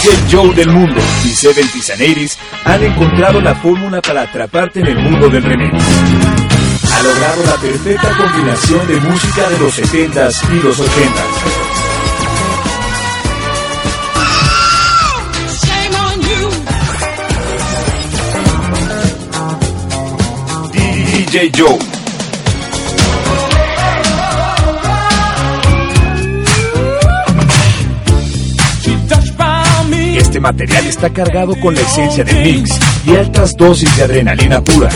DJ Joe del mundo y 70s and 80s han encontrado la fórmula para atraparte en el mundo del remix. Ha logrado la perfecta combinación de música de los 70s y los 80s. DJ Joe. Este material está cargado con la esencia del mix y altas dosis de adrenalina pura.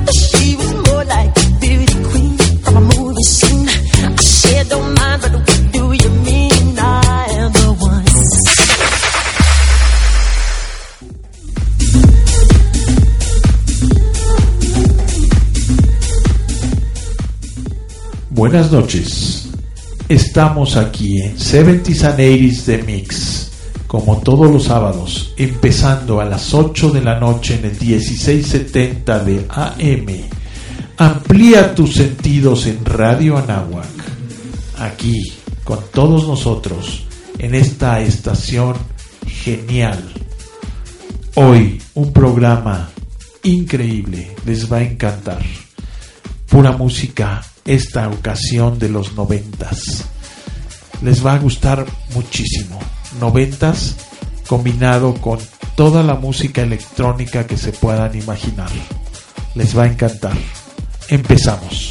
Buenas noches, estamos aquí en 70s and 80s The Mix, como todos los sábados, empezando a las 8 de la noche en el 1670 de AM. Amplía tus sentidos en Radio Anáhuac, aquí con todos nosotros en esta estación genial. Hoy un programa increíble, les va a encantar. Pura música, esta ocasión de los 90s. Les va a gustar muchísimo. 90s combinado con toda la música electrónica que se puedan imaginar. Les va a encantar. Empezamos.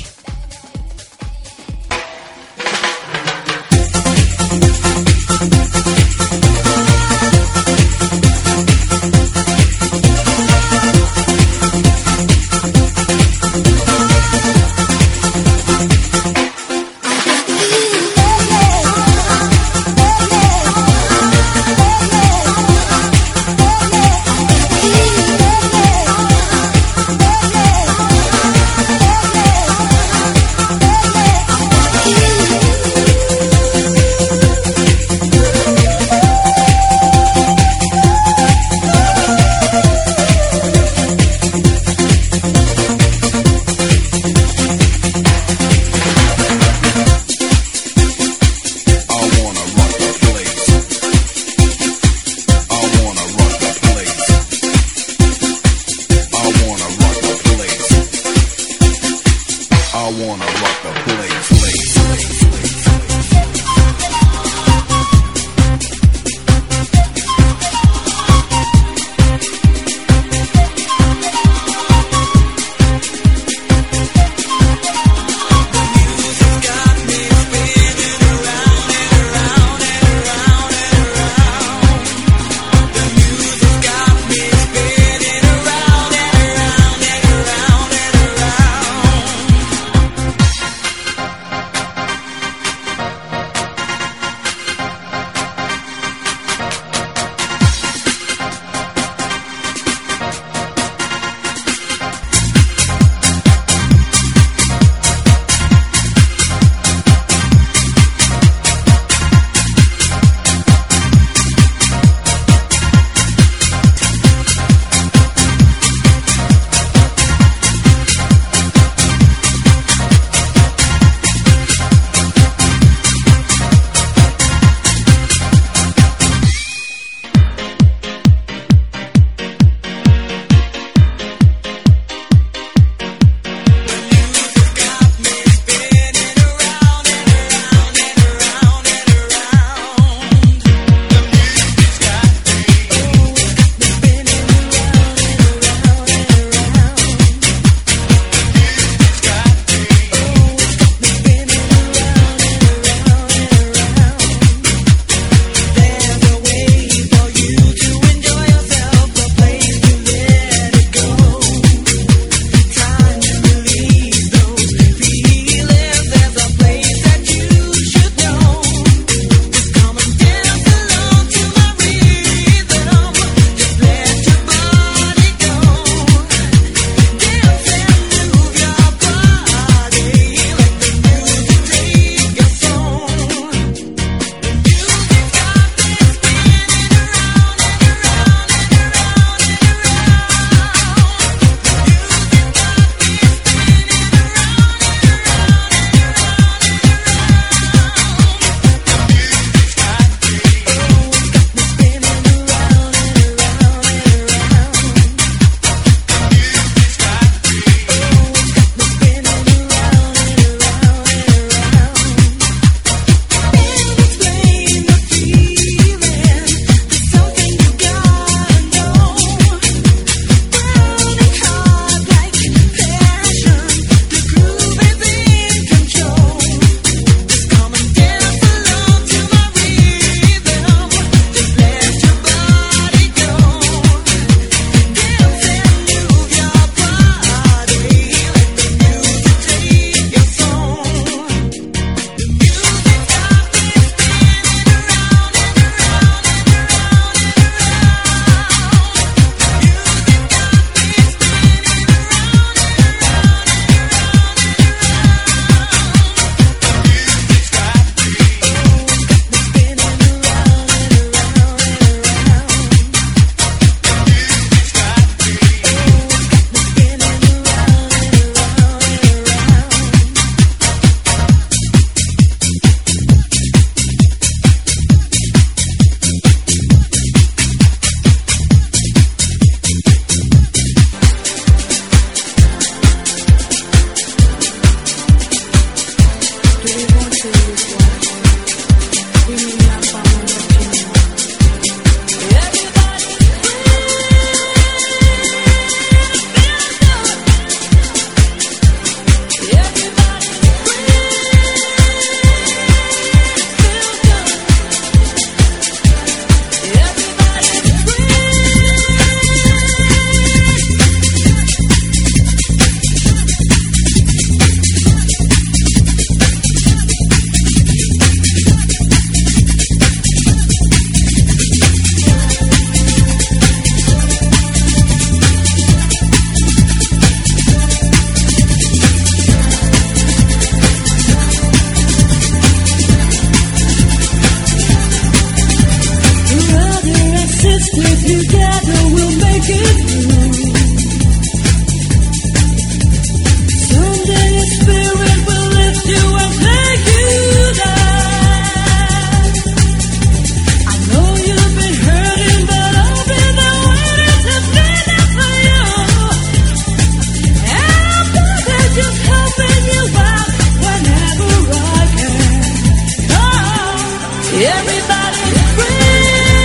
Everybody's free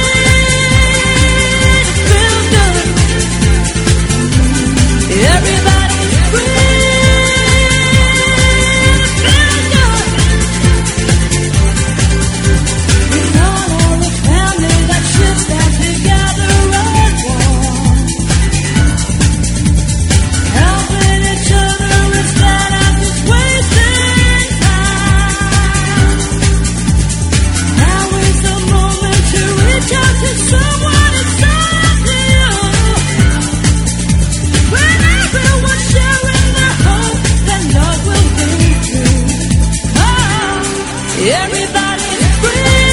to feel good. Everybody's free to feel good. We all are a family that should stand together as one, helping each other instead of just wasting time. Now is the moment to reach out to someone inside of you. When everyone's sharing their hope, then love will be true. Oh, everybody's free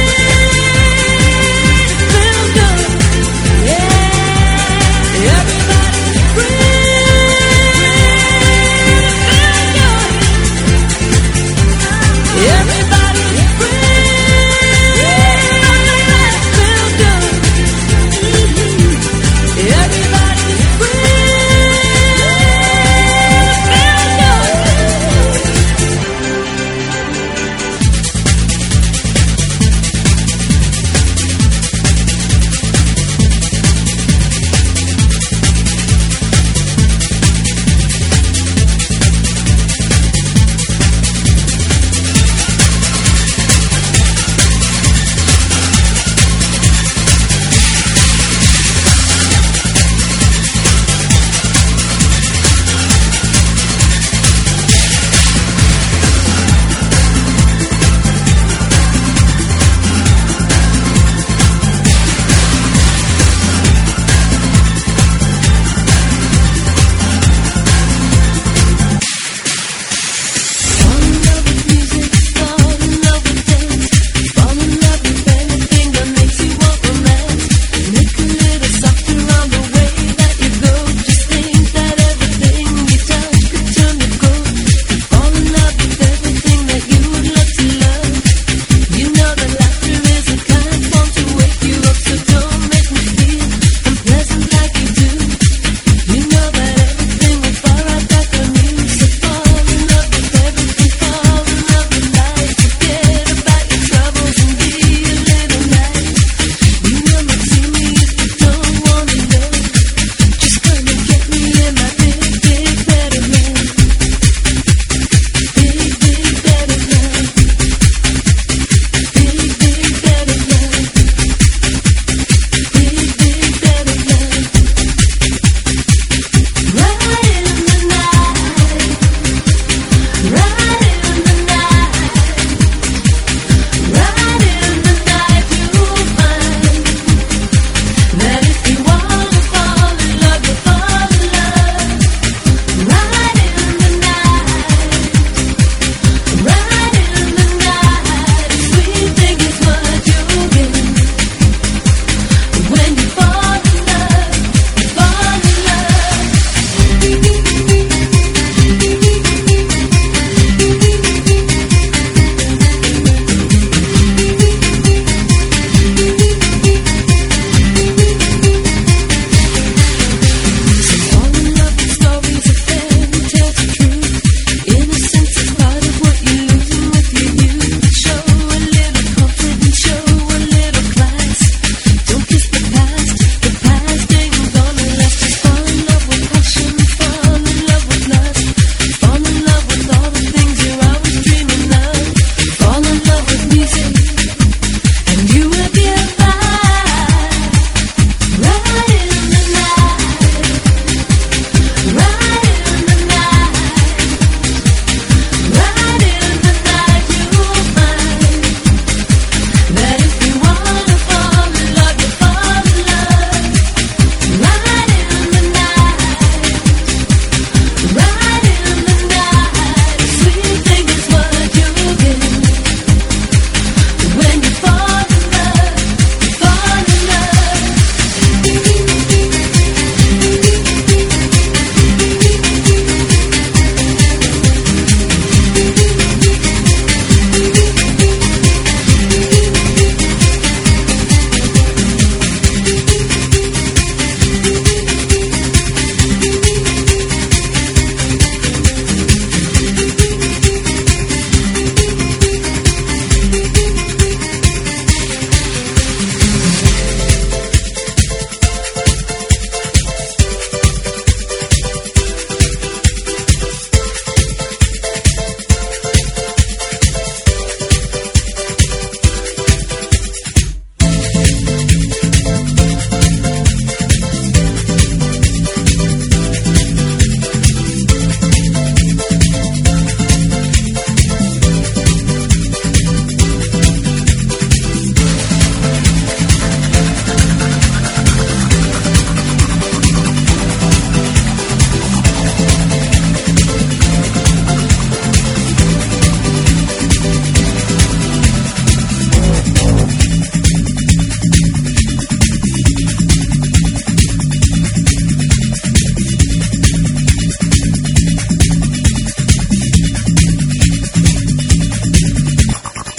to feel good. Yeah, everybody's free to feel good. Everybody's free to feel good. Everybody's free to feel good.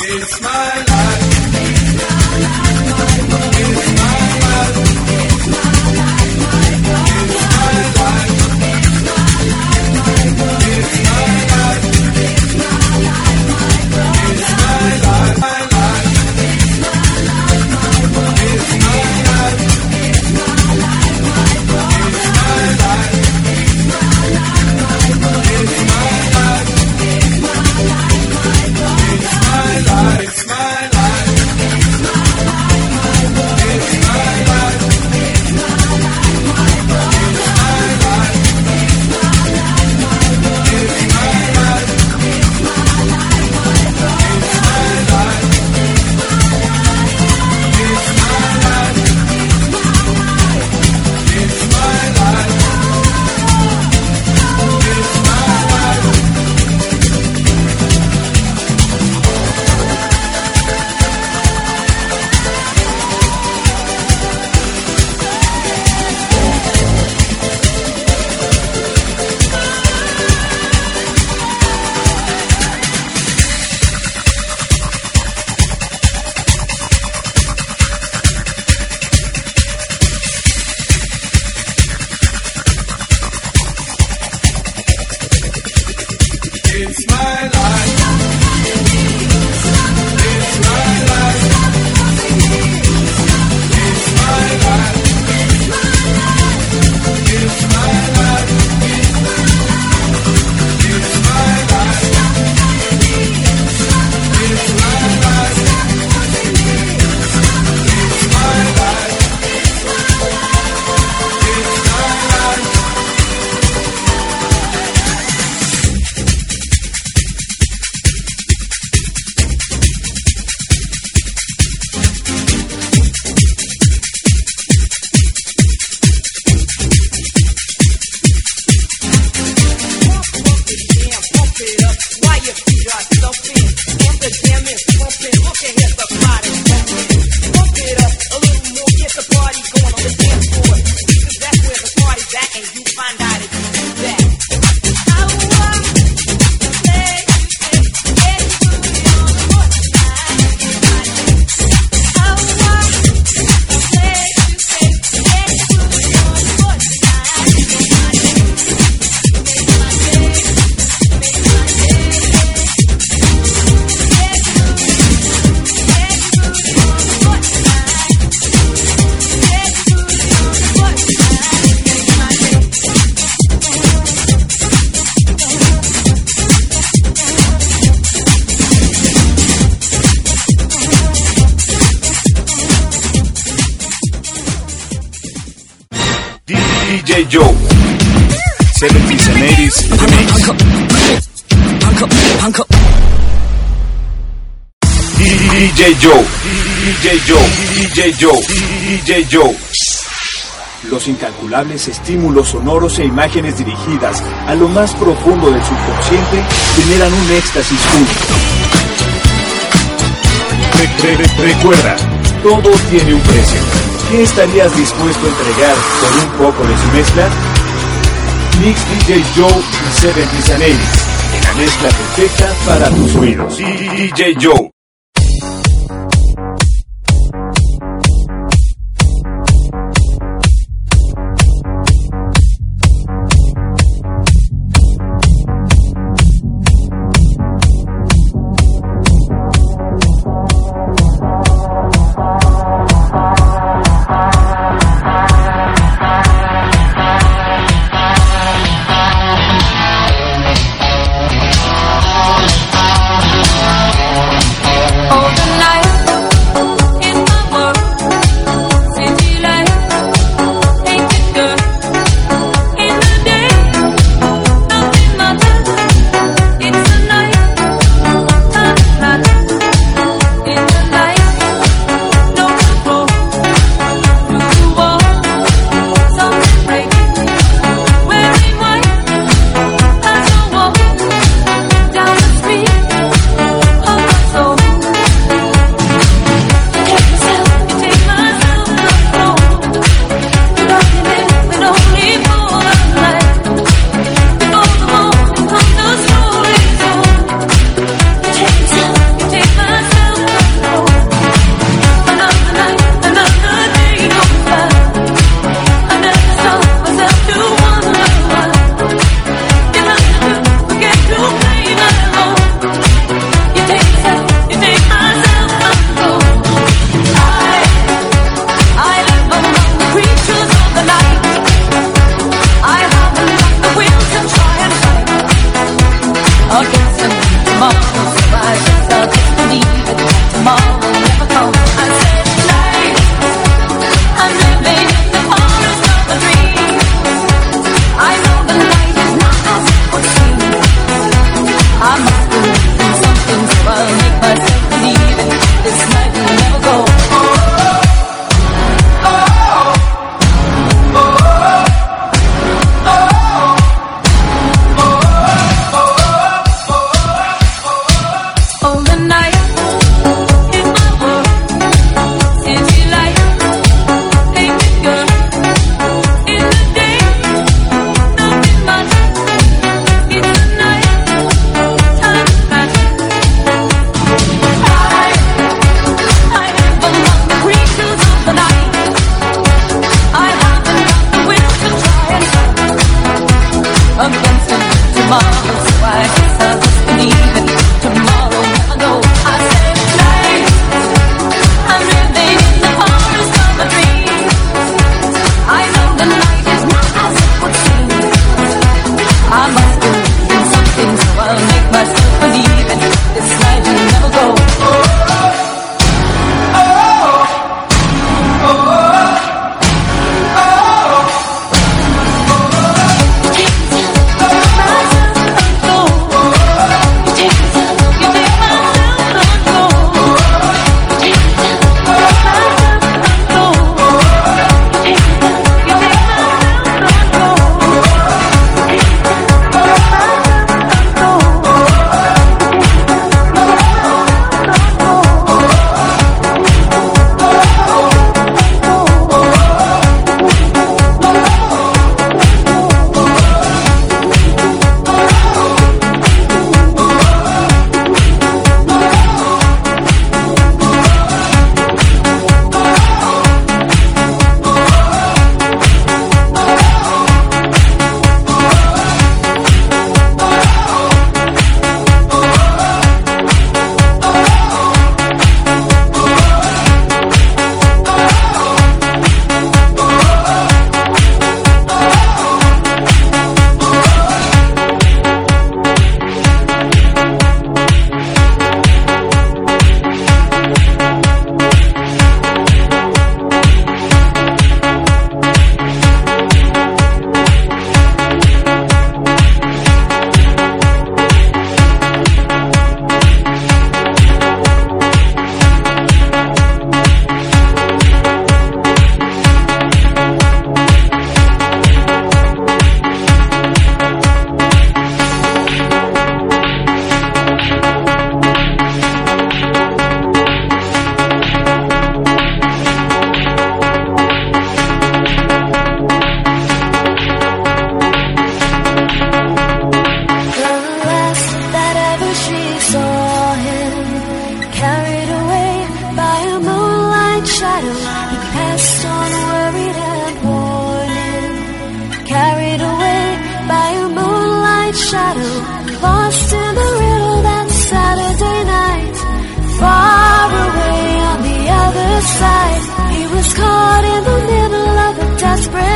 DJ Joe, 70s and 80s Remix. DJ Joe, DJ Joe, DJ Joe, DJ Joe. Los incalculables estímulos sonoros e imágenes dirigidas a lo más profundo del subconsciente generan un éxtasis único. Recuerda, todo tiene un precio. ¿Qué estarías dispuesto a entregar por un poco de su mezcla? Mix DJ Joe y 70s and 80s, la mezcla perfecta para tus oídos. DJ Joe.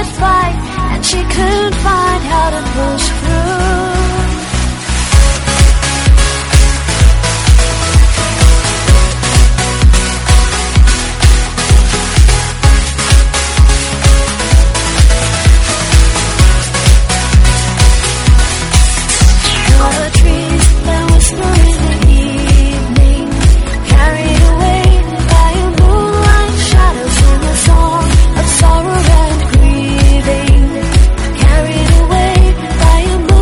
fight, and she couldn't find how to push through. The trees that whisper in the evening, carried away by a moonlight, shadows in a song of sorrow and grieving. Carried away by a moonlight.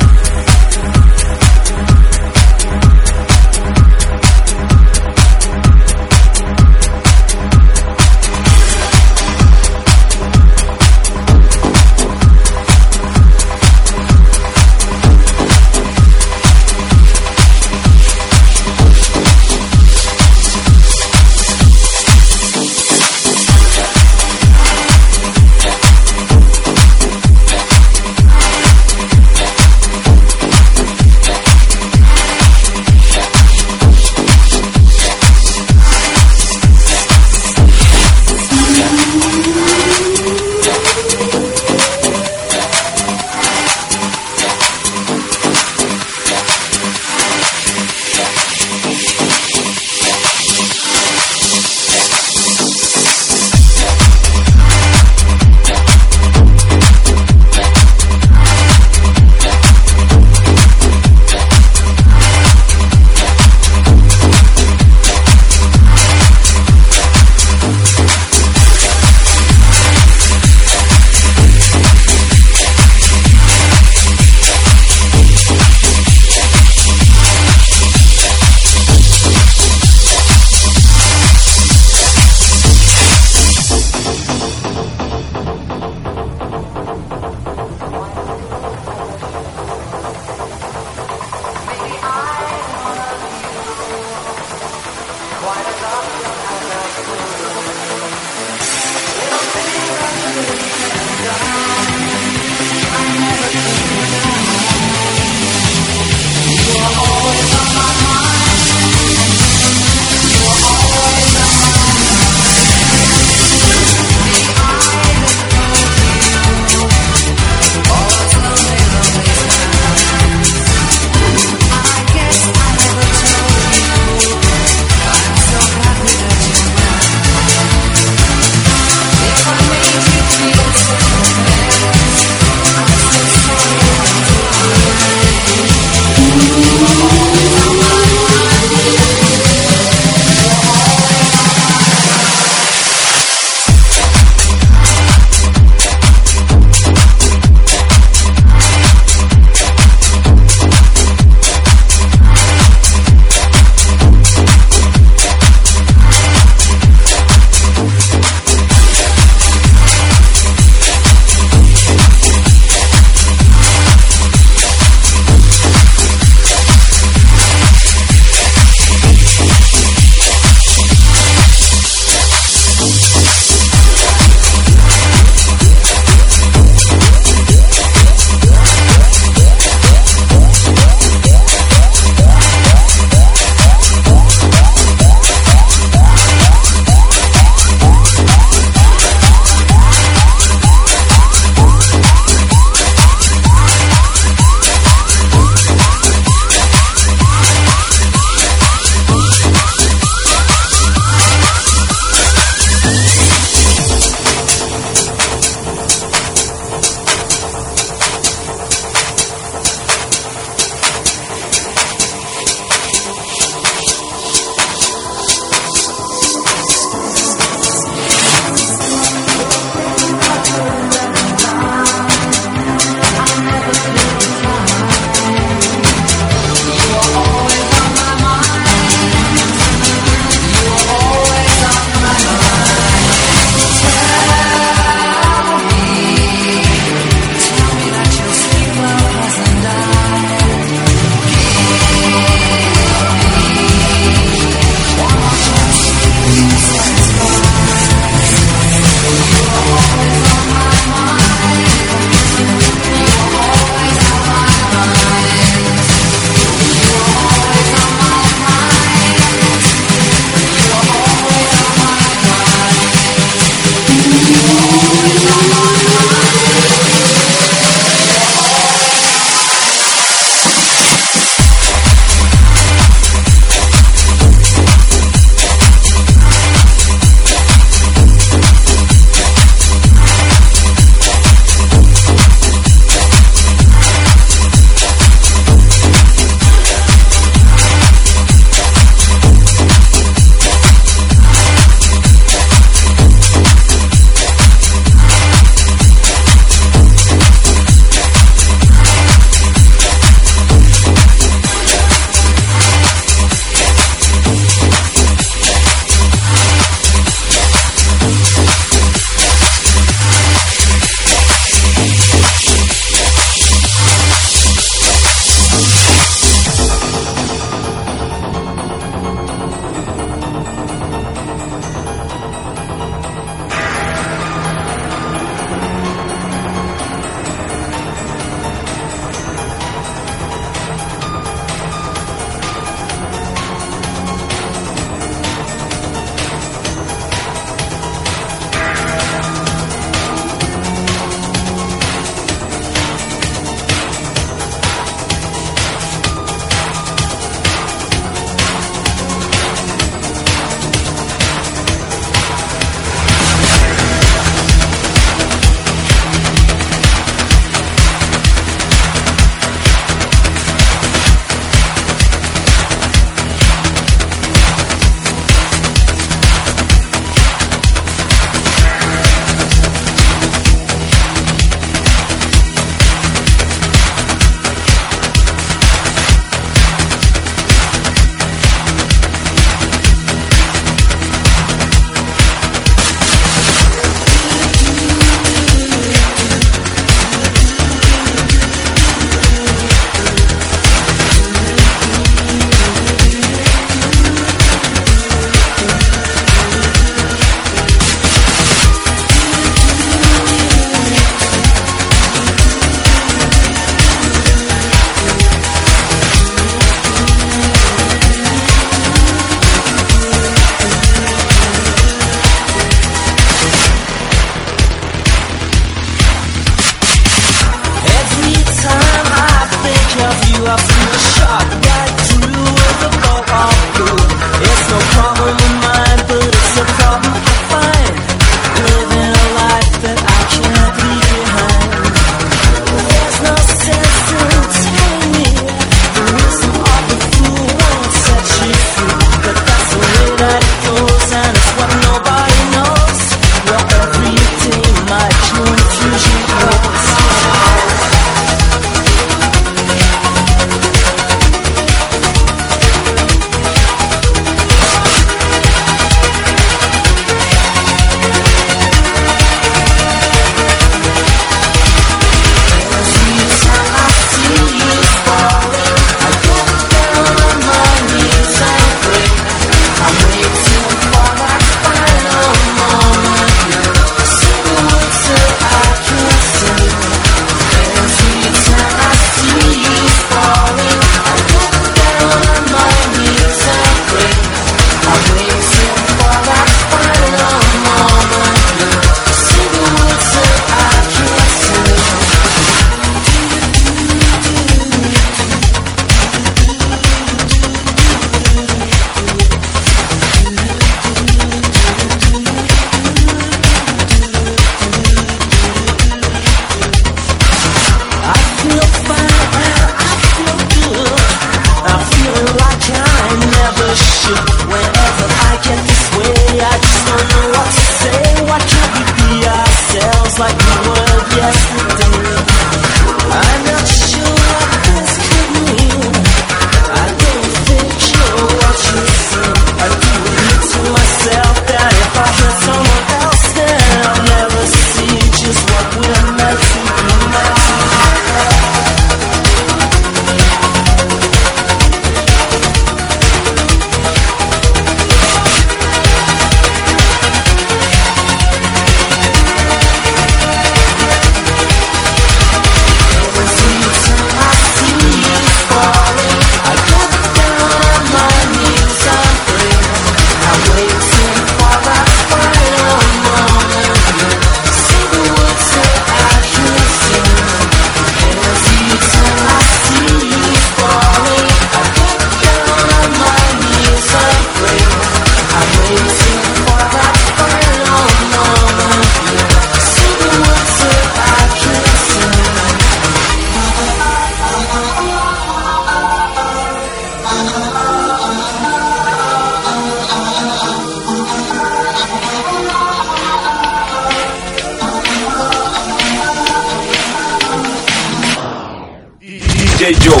DJ Joe.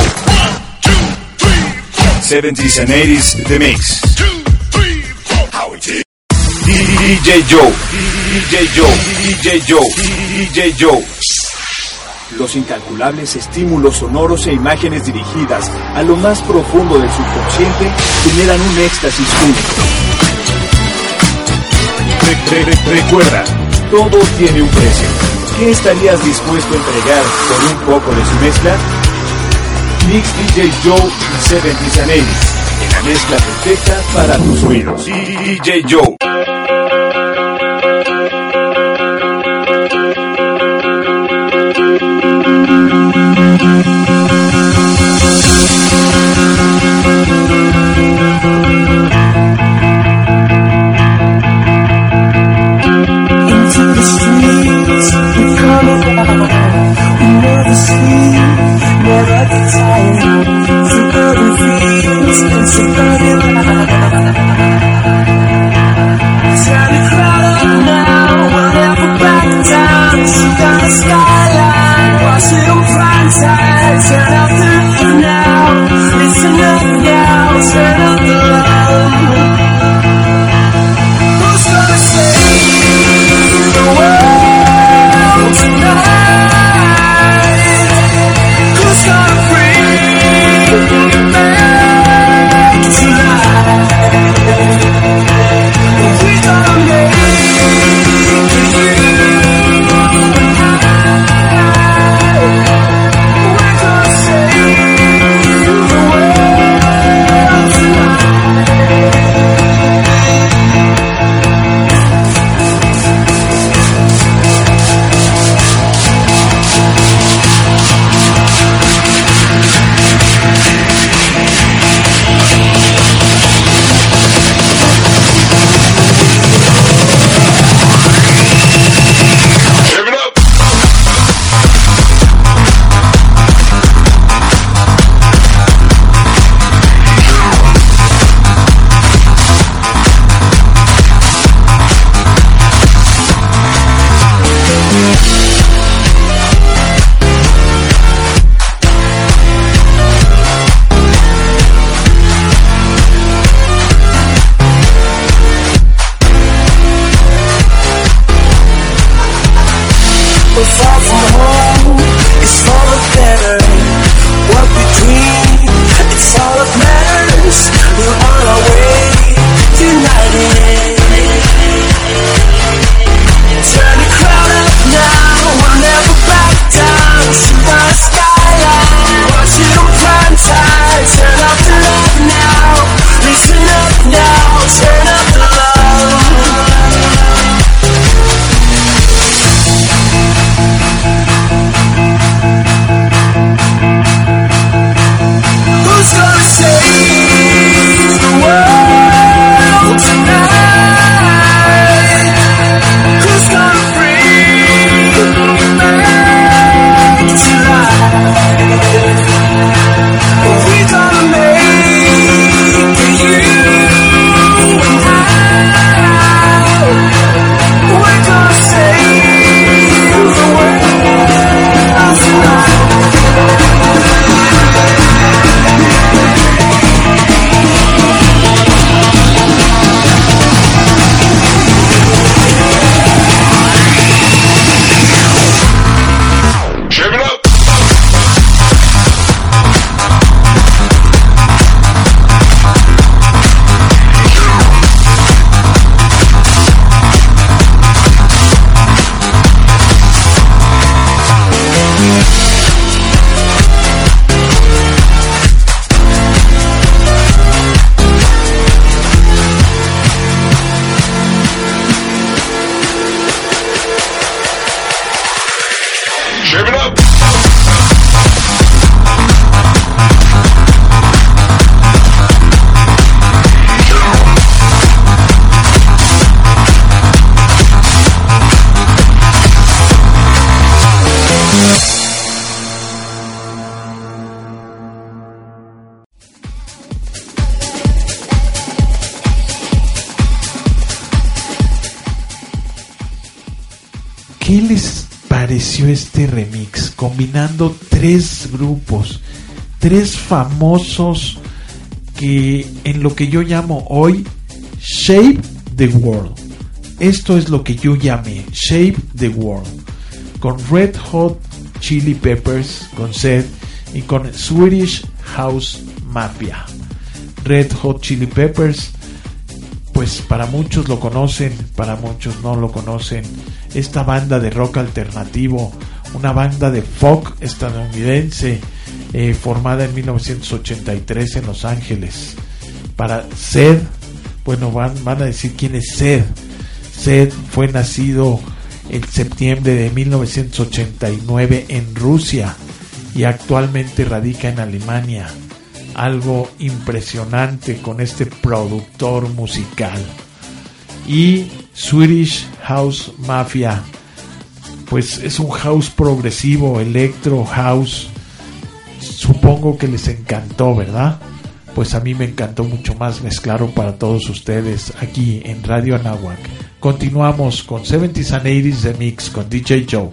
70s and 80s The Mix. DJ Joe, DJ Joe, DJ Joe, DJ Joe. Los incalculables estímulos sonoros e imágenes dirigidas a lo más profundo del subconsciente generan un éxtasis único. Recuerda, todo tiene un precio. ¿Qué estarías dispuesto a entregar por un poco de su mezcla? Mix DJ Joe y 70s and 80s, en la mezcla perfecta para tus oídos. DJ Joe. Into the streets, we come alive. We never sleep, never get tired. Through urban fields and suburban life. Turn the crowd up now, we'll never back down. Shoot down the skyline, watch it on prime time. Turn up the roof now, listen up now, turn up the love. Who's gonna save the world tonight? Who's gonna bring it back to life? We gonna make it, you and I. We're gonna save the world tonight. We're far from home, it's for the better. What we dream, it's all that matters. We're on our way, united. Turn the crowd up now, we'll never back down. Shoot down the skyline, watch it on prime time. Turn up the love now, listen up now, turn up the love. Who's gonna save the world tonight? Who's gonna bring it back to life? We gonna make it, you and I. We're gonna save the world tonight. Shake it up. Shake it up. ¿Qué les pareció este remix? Combinando tres grupos tres famosos que en lo que yo llamo hoy Shape the World. Esto es lo que yo llamé Shape the World, con Red Hot Chili Peppers, con Zedd, y con Swedish House Mafia. Red Hot Chili Peppers, pues para muchos lo conocen, para muchos no lo conocen. Esta banda de rock alternativo, una banda de folk estadounidense, formada en 1983 en Los Ángeles. Para Zedd, bueno, van a decir quién es Zedd. Zedd fue nacido en septiembre de 1989 en Rusia y actualmente radica en Alemania. Algo impresionante con este productor musical. Y Swedish House Mafia, pues es un house progresivo, electro house. Supongo que les encantó, ¿verdad? Pues a mí me encantó mucho más mezclarlo para todos ustedes aquí en Radio Anáhuac. Continuamos con 70s and 80s The Mix con DJ Joe.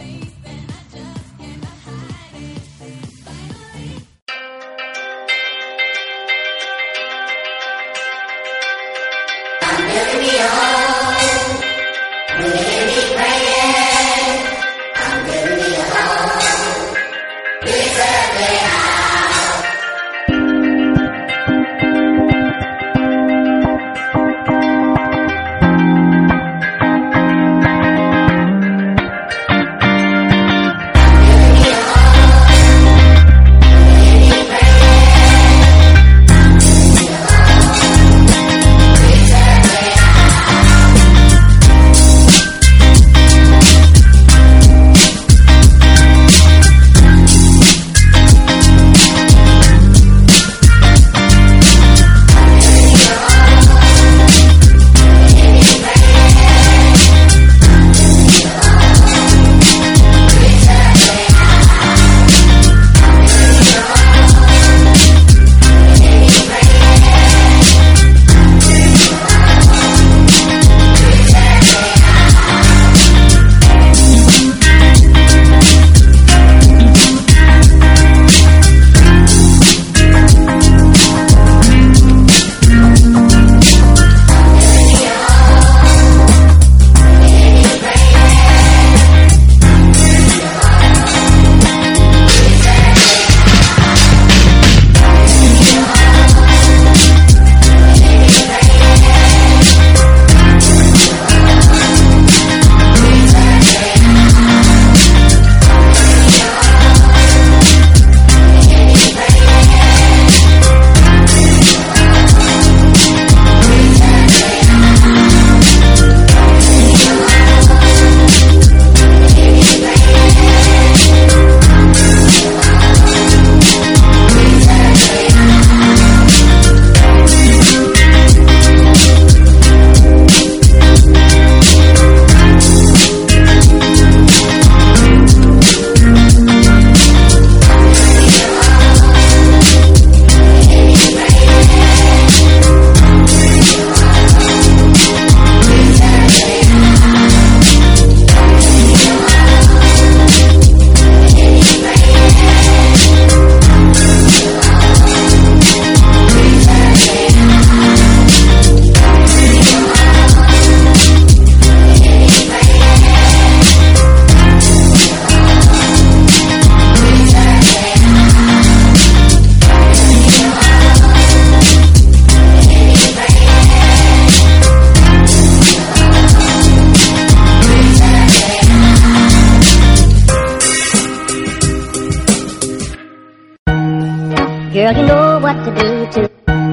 Girl, you know what to do to.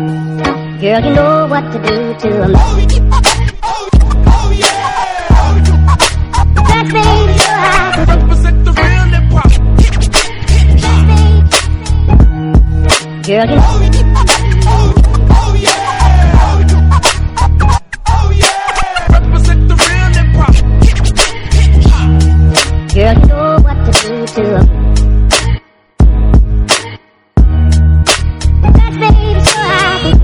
Girl, you know what to do to a man. Oh yeah. That baby, so I Represent the real hip hop. Girl, you know. Oh yeah. Represent the real hip hop. Girl, you know what to do to a man. That baby, so I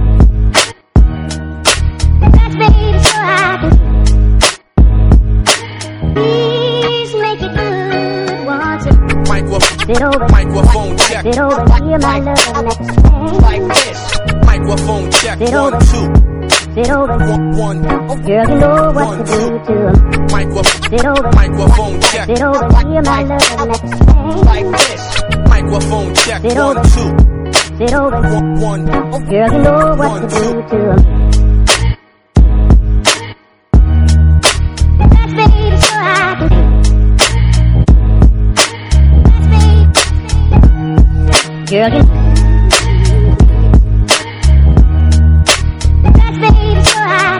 That baby, so I hear my love next. Like this. Microphone check. Sit 1, over. 2. Sit over. 1. Girl, you know what to do to him. Sit over. Microphone check. Sit over. Hear my love next. Like this. Microphone check. Sit 1, over. 2. Sit over. 1. Girl, you know what to do to him. That's baby, so I can girl, you that's baby, so I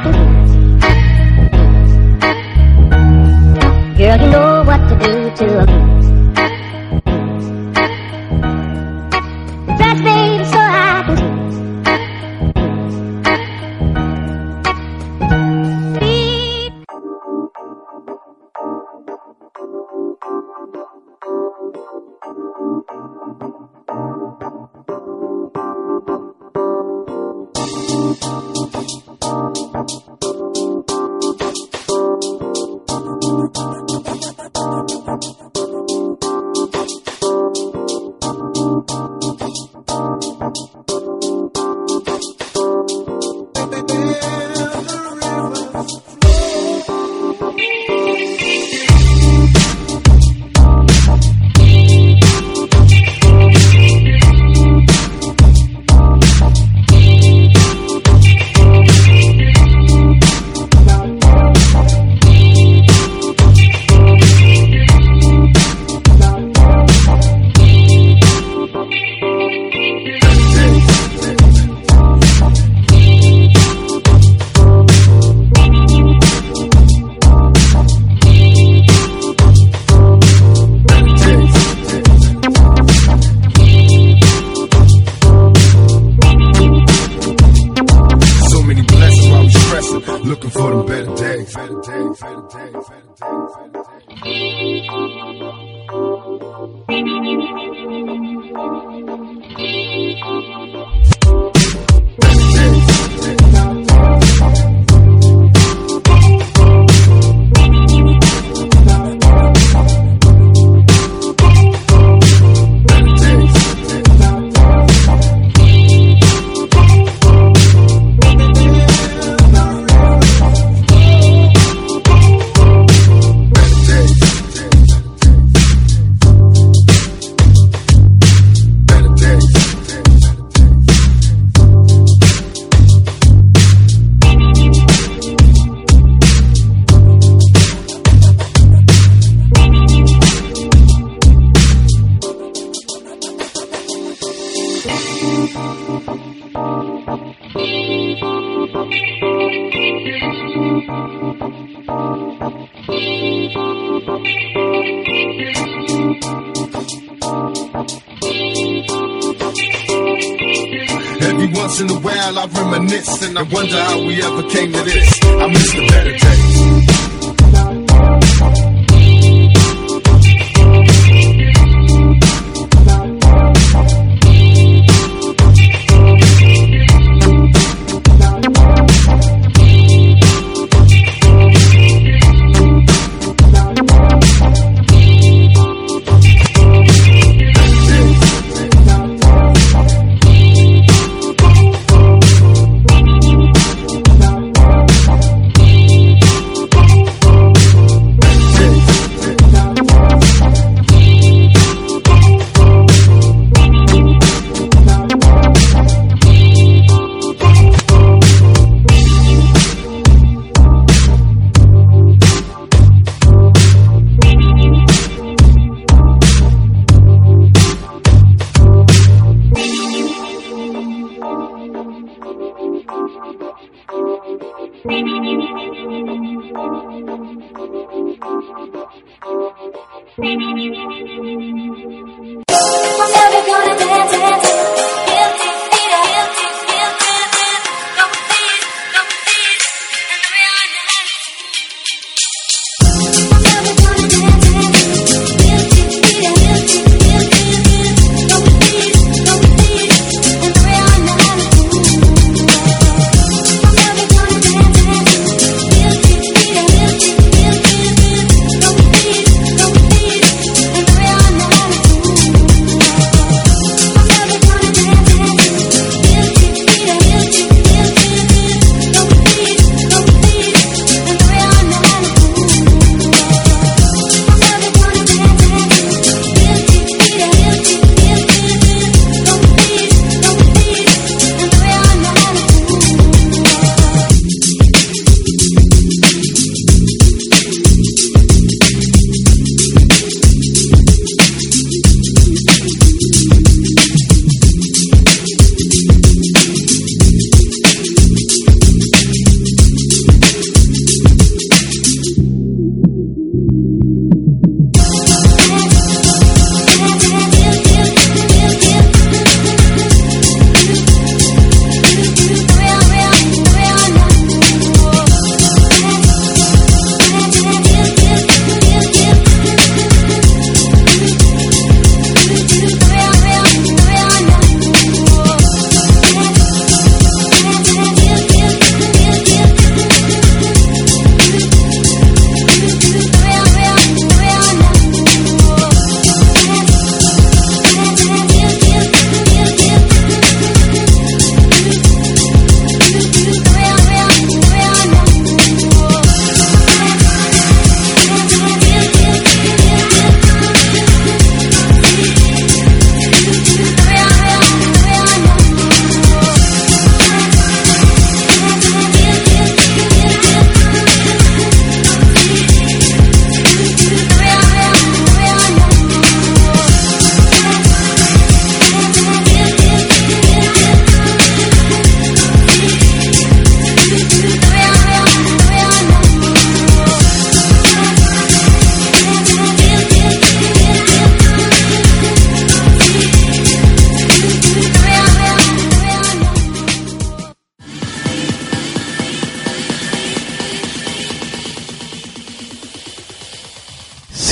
can girl, you know what to do to him. That's baby, so I can looking for them better days. Better days, better days, better days, better days. Every once in a while I reminisce and I wonder how we ever came to this. I miss the better days.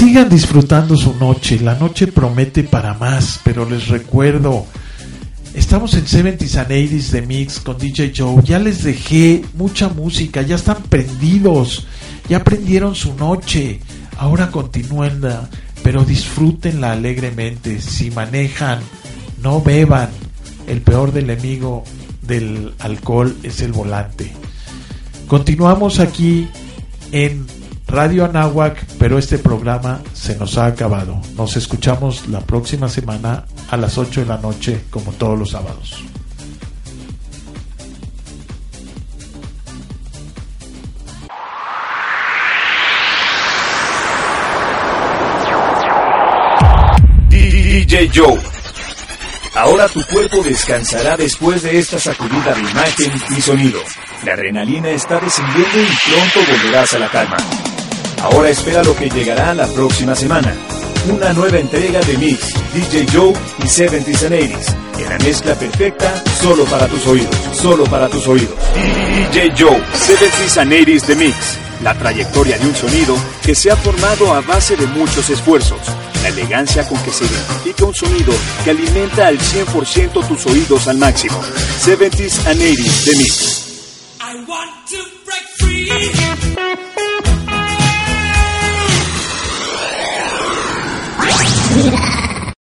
sigan disfrutando su noche. La noche promete para más, pero les recuerdo, estamos en 70s and 80s de Mix con DJ Joe. Ya les dejé mucha música, ya están prendidos, ya prendieron su noche. Ahora continúenla, pero disfrútenla alegremente. Si manejan, no beban. El peor del enemigo del alcohol es el volante. Continuamos aquí en Radio Anáhuac, pero este programa se nos ha acabado. Nos escuchamos la próxima semana a las 8 de la noche, como todos los sábados. DJ Joe. Ahora tu cuerpo descansará después de esta sacudida de imagen y sonido. La adrenalina está descendiendo y pronto volverás a la calma. Ahora espera lo que llegará la próxima semana. Una nueva entrega de Mix, DJ Joe y 70s and 80s. En la mezcla perfecta, solo para tus oídos. Solo para tus oídos. DJ Joe, 70s and 80s de Mix. La trayectoria de un sonido que se ha formado a base de muchos esfuerzos. La elegancia con que se identifica un sonido que alimenta al 100% tus oídos al máximo. 70s and 80s de Mix. I want to break free. Yeah.